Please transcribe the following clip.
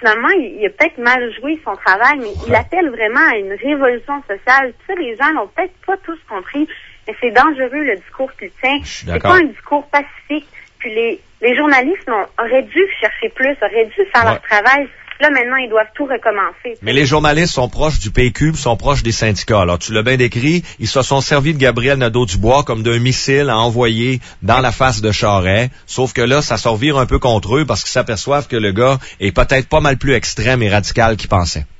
finalement, il a peut-être mal joué son travail, mais il appelle vraiment à une révolution sociale. Ça, les gens l'ont peut-être pas tous compris, mais c'est dangereux, le discours qu'il tient. C'est pas un discours pacifique. Puis les journalistes auraient dû chercher plus, auraient dû faire leur travail. Là, maintenant, ils doivent tout recommencer. Mais les journalistes sont proches du PQ, sont proches des syndicats. Alors, tu l'as bien décrit, ils se sont servis de Gabriel Nadeau-Dubois comme d'un missile à envoyer dans la face de Charest. Sauf que là, ça se revire un peu contre eux parce qu'ils s'aperçoivent que le gars est peut-être pas mal plus extrême et radical qu'ils pensaient.